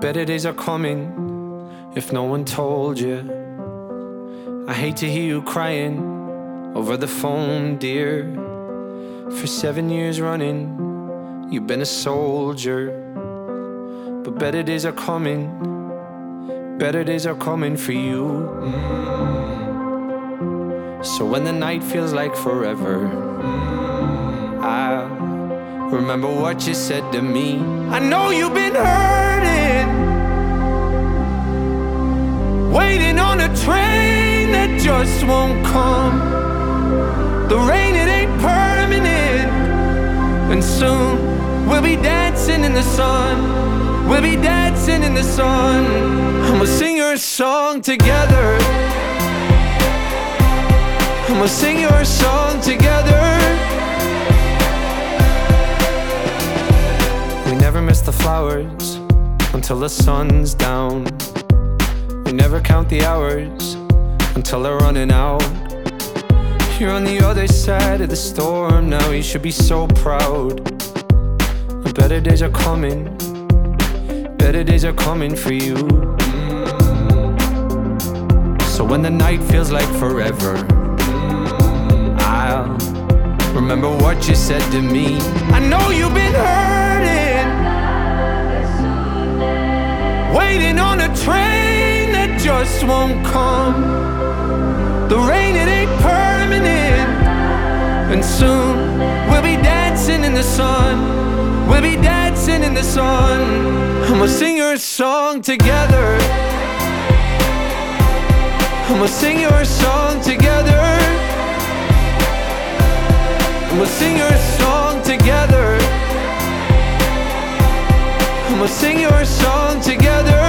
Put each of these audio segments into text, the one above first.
better days are coming if no one told you. I hate to hear you crying over the phone, dear. For 7 years running, you've been a soldier. But better days are coming, better days are coming for you. So when the night feels like forever, I'll remember what you said to me. I know you've been hurting, waiting on a train that just won't come. The rain, it ain't permanent, and soon we'll be dancing in the sun. We'll be dancing in the sun, and we'll sing your song together. And we'll sing your song together. We never miss the flowers until the sun's down. We never count the hours until they're running out. You're on the other side of the storm now, you should be so proud. Better days are coming, better days are coming for you. So when the night feels like forever, I'll remember what you said to me. I know you've been hurting, waiting on a train that just won't come. The rain, it ain't permanent, and soon we'll be dancing in the sun. We'll be dancing in the sun, and we'll sing your song together. And we'll sing your song together. And we'll sing your song together. And we'll sing your song together.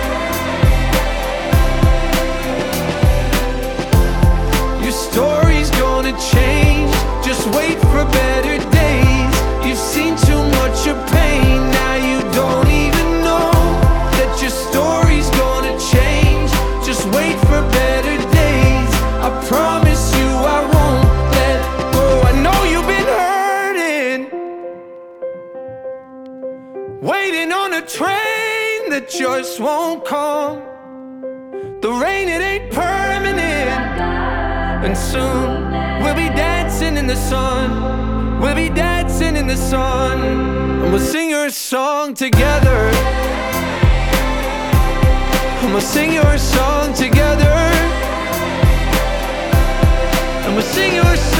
Your story's gonna change, just wait for better days. You've seen too much of pain, now you don't even know that your story's gonna change. Just wait for better days, I promise you I won't let go. I know you've been hurting, waiting on a train that just won't come. The rain, it ain't permanent, and soon we'll be dancing in the sun. We'll be dancing in the sun, and we'll sing your song together. And we'll sing your song together. And we'll sing your song.